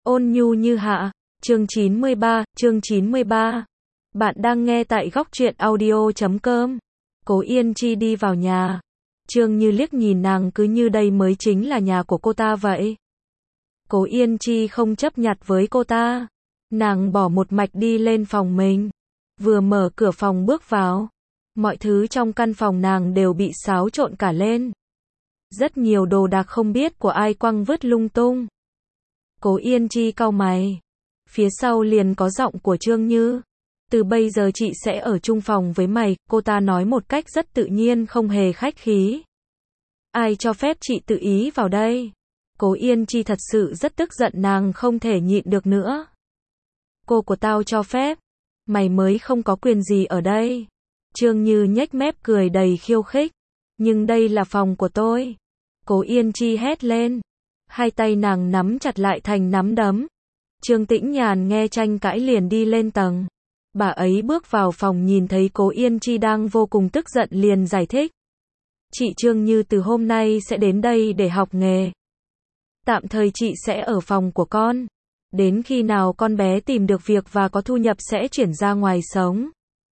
Ôn nhu như hạ, chương 93. Bạn đang nghe tại góc truyện audio.com. Cố Yên Chi đi vào nhà. Trương Như liếc nhìn nàng cứ như đây mới chính là nhà của cô ta vậy. Cố Yên Chi không chấp nhặt với cô ta. Nàng bỏ một mạch đi lên phòng mình. Vừa mở cửa phòng bước vào. Mọi thứ trong căn phòng nàng đều bị xáo trộn cả lên. Rất nhiều đồ đạc không biết của ai quăng vứt lung tung. Cố Yên Chi cau mày. Phía sau liền có giọng của Trương Như. Từ bây giờ chị sẽ ở chung phòng với mày, cô ta nói một cách rất tự nhiên không hề khách khí. Ai cho phép chị tự ý vào đây? Cố Yên Chi thật sự rất tức giận, nàng không thể nhịn được nữa. Cô của tao cho phép. Mày mới không có quyền gì ở đây. Trương Như nhếch mép cười đầy khiêu khích. Nhưng đây là phòng của tôi. Cố Yên Chi hét lên. Hai tay nàng nắm chặt lại thành nắm đấm. Trương Tĩnh Nhàn nghe tranh cãi liền đi lên tầng. Bà ấy bước vào phòng nhìn thấy Cố Yên Chi đang vô cùng tức giận liền giải thích. Chị Trương Như từ hôm nay sẽ đến đây để học nghề. Tạm thời chị sẽ ở phòng của con. Đến khi nào con bé tìm được việc và có thu nhập sẽ chuyển ra ngoài sống.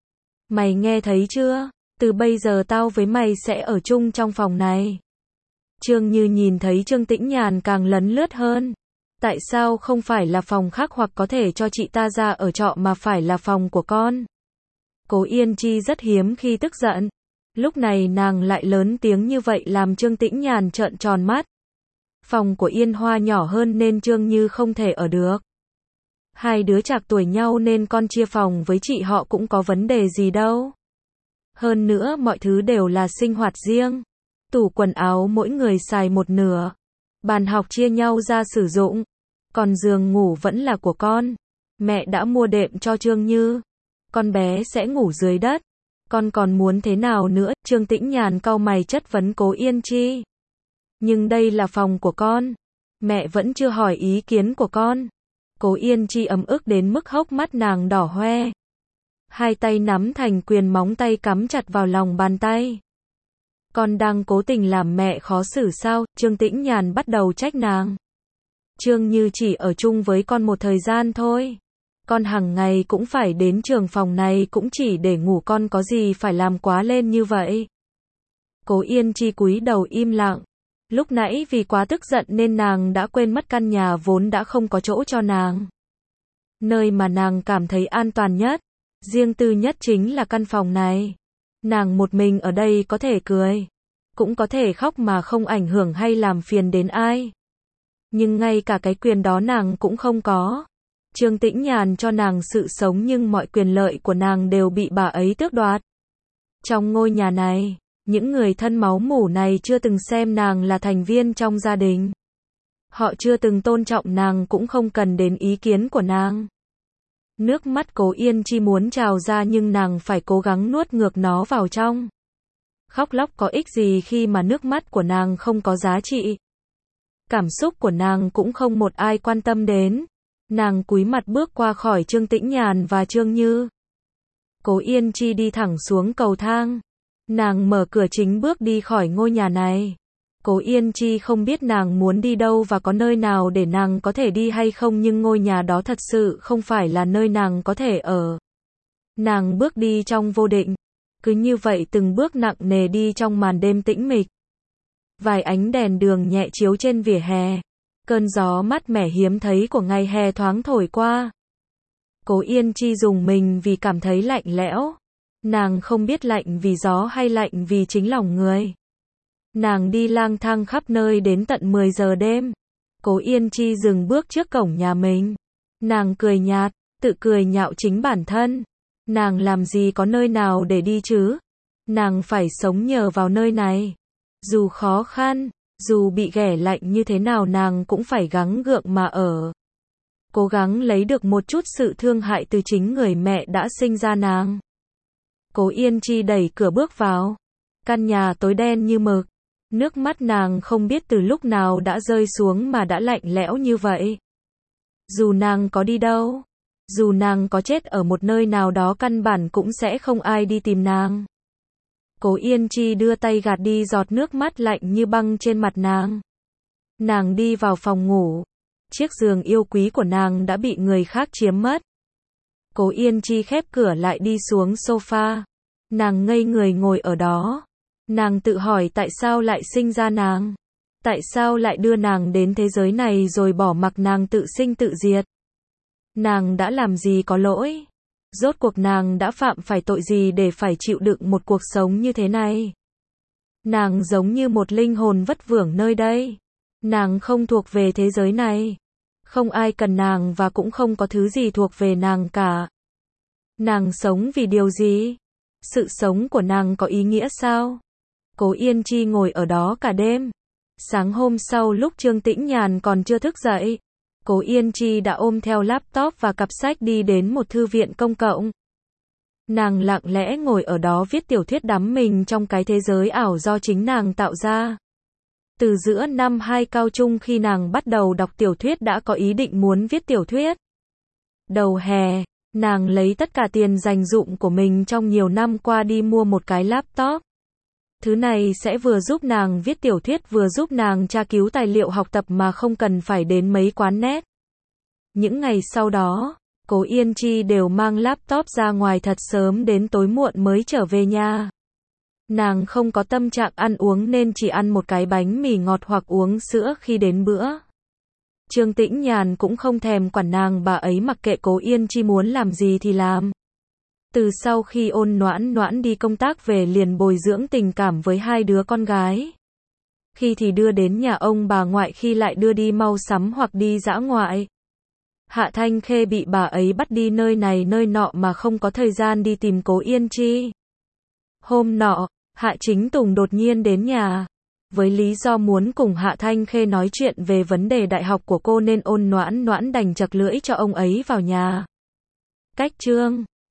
Mày nghe thấy chưa? Từ bây giờ tao với mày sẽ ở chung trong phòng này. Trương Như nhìn thấy Trương Tĩnh Nhàn càng lấn lướt hơn. Tại sao không phải là phòng khác hoặc có thể cho chị ta ra ở trọ mà phải là phòng của con? Cố Yên Chi rất hiếm khi tức giận. Lúc này nàng lại lớn tiếng như vậy làm Trương Tĩnh Nhàn trợn tròn mắt. Phòng của Yên Hoa nhỏ hơn nên Trương Như không thể ở được. Hai đứa trạc tuổi nhau nên con chia phòng với chị họ cũng có vấn đề gì đâu. Hơn nữa mọi thứ đều là sinh hoạt riêng. Tủ quần áo mỗi người xài một nửa. Bàn học chia nhau ra sử dụng. Còn giường ngủ vẫn là của con. Mẹ đã mua đệm cho Trương Như. Con bé sẽ ngủ dưới đất. Con còn muốn thế nào nữa? Trương Tĩnh Nhàn cau mày chất vấn Cố Yên Chi. Nhưng đây là phòng của con. Mẹ vẫn chưa hỏi ý kiến của con. Cố Yên Chi ấm ức đến mức hốc mắt nàng đỏ hoe. Hai tay nắm thành quyền, móng tay cắm chặt vào lòng bàn tay. Con đang cố tình làm mẹ khó xử sao? Trương Tĩnh Nhàn bắt đầu trách nàng. Trương Như chỉ ở chung với con một thời gian thôi. Con hàng ngày cũng phải đến trường, phòng này cũng chỉ để ngủ, con có gì phải làm quá lên như vậy? Cố Yên Chi cúi đầu im lặng. Lúc nãy vì quá tức giận nên nàng đã quên mất căn nhà vốn đã không có chỗ cho nàng. Nơi mà nàng cảm thấy an toàn nhất, riêng tư nhất chính là căn phòng này. Nàng một mình ở đây có thể cười, cũng có thể khóc mà không ảnh hưởng hay làm phiền đến ai. Nhưng ngay cả cái quyền đó nàng cũng không có. Trương Tĩnh Nhàn cho nàng sự sống nhưng mọi quyền lợi của nàng đều bị bà ấy tước đoạt. Trong ngôi nhà này, những người thân máu mủ này chưa từng xem nàng là thành viên trong gia đình. Họ chưa từng tôn trọng nàng, cũng không cần đến ý kiến của nàng. Nước mắt Cố Yên Chi muốn trào ra nhưng nàng phải cố gắng nuốt ngược nó vào trong. Khóc lóc có ích gì khi mà nước mắt của nàng không có giá trị. Cảm xúc của nàng cũng không một ai quan tâm đến. Nàng cúi mặt bước qua khỏi Trương Tĩnh Nhàn và Trương Như. Cố Yên Chi đi thẳng xuống cầu thang. Nàng mở cửa chính bước đi khỏi ngôi nhà này. Cố Yên Chi không biết nàng muốn đi đâu và có nơi nào để nàng có thể đi hay không, nhưng ngôi nhà đó thật sự không phải là nơi nàng có thể ở. Nàng bước đi trong vô định. Cứ như vậy từng bước nặng nề đi trong màn đêm tĩnh mịch. Vài ánh đèn đường nhẹ chiếu trên vỉa hè. Cơn gió mát mẻ hiếm thấy của ngày hè thoáng thổi qua. Cố Yên Chi rùng mình vì cảm thấy lạnh lẽo. Nàng không biết lạnh vì gió hay lạnh vì chính lòng người. Nàng đi lang thang khắp nơi đến tận 10 giờ đêm. Cố Yên Chi dừng bước trước cổng nhà mình. Nàng cười nhạt, tự cười nhạo chính bản thân. Nàng làm gì có nơi nào để đi chứ? Nàng phải sống nhờ vào nơi này. Dù khó khăn, dù bị ghẻ lạnh như thế nào nàng cũng phải gắng gượng mà ở. Cố gắng lấy được một chút sự thương hại từ chính người mẹ đã sinh ra nàng. Cố Yên Chi đẩy cửa bước vào. Căn nhà tối đen như mực. Nước mắt nàng không biết từ lúc nào đã rơi xuống mà đã lạnh lẽo như vậy. Dù nàng có đi đâu, dù nàng có chết ở một nơi nào đó căn bản cũng sẽ không ai đi tìm nàng. Cố Yên Chi đưa tay gạt đi giọt nước mắt lạnh như băng trên mặt nàng. Nàng đi vào phòng ngủ. chiếc giường yêu quý của nàng đã bị người khác chiếm mất. Cố Yên Chi khép cửa lại đi xuống sofa. Nàng ngây người ngồi ở đó. Nàng tự hỏi tại sao lại sinh ra nàng. Tại sao lại đưa nàng đến thế giới này rồi bỏ mặc nàng tự sinh tự diệt. Nàng đã làm gì có lỗi? Rốt cuộc nàng đã phạm phải tội gì để phải chịu đựng một cuộc sống như thế này? Nàng giống như một linh hồn vất vưởng nơi đây. Nàng không thuộc về thế giới này. Không ai cần nàng và cũng không có thứ gì thuộc về nàng cả. Nàng sống vì điều gì? Sự sống của nàng có ý nghĩa sao? Cố Yên Chi ngồi ở đó cả đêm. Sáng hôm sau lúc Trương Tĩnh Nhàn còn chưa thức dậy, Cố Yên Chi đã ôm theo laptop và cặp sách đi đến một thư viện công cộng. Nàng lặng lẽ ngồi ở đó viết tiểu thuyết đắm mình trong cái thế giới ảo do chính nàng tạo ra. Từ giữa năm 2 cao trung khi nàng bắt đầu đọc tiểu thuyết đã có ý định muốn viết tiểu thuyết. Đầu hè, nàng lấy tất cả tiền dành dụm của mình trong nhiều năm qua đi mua một cái laptop. Thứ này sẽ vừa giúp nàng viết tiểu thuyết vừa giúp nàng tra cứu tài liệu học tập mà không cần phải đến mấy quán net. Những ngày sau đó, Cố Yên Chi đều mang laptop ra ngoài thật sớm đến tối muộn mới trở về nhà. Nàng không có tâm trạng ăn uống nên chỉ ăn một cái bánh mì ngọt hoặc uống sữa khi đến bữa. Trương Tĩnh Nhàn cũng không thèm quản nàng, bà ấy mặc kệ Cố Yên Chi muốn làm gì thì làm. Từ sau khi Ôn Noãn Noãn đi công tác về liền bồi dưỡng tình cảm với 2 đứa con gái. Khi thì đưa đến nhà ông bà ngoại, khi lại đưa đi mau sắm hoặc đi dã ngoại. Hạ Thanh Khê bị bà ấy bắt đi nơi này nơi nọ mà không có thời gian đi tìm Cố Yên Chi. Hôm nọ, Hạ Chính Tùng đột nhiên đến nhà. Với lý do muốn cùng Hạ Thanh Khê nói chuyện về vấn đề đại học của cô nên Ôn Noãn Noãn đành chặt lưỡi cho ông ấy vào nhà. Cách chương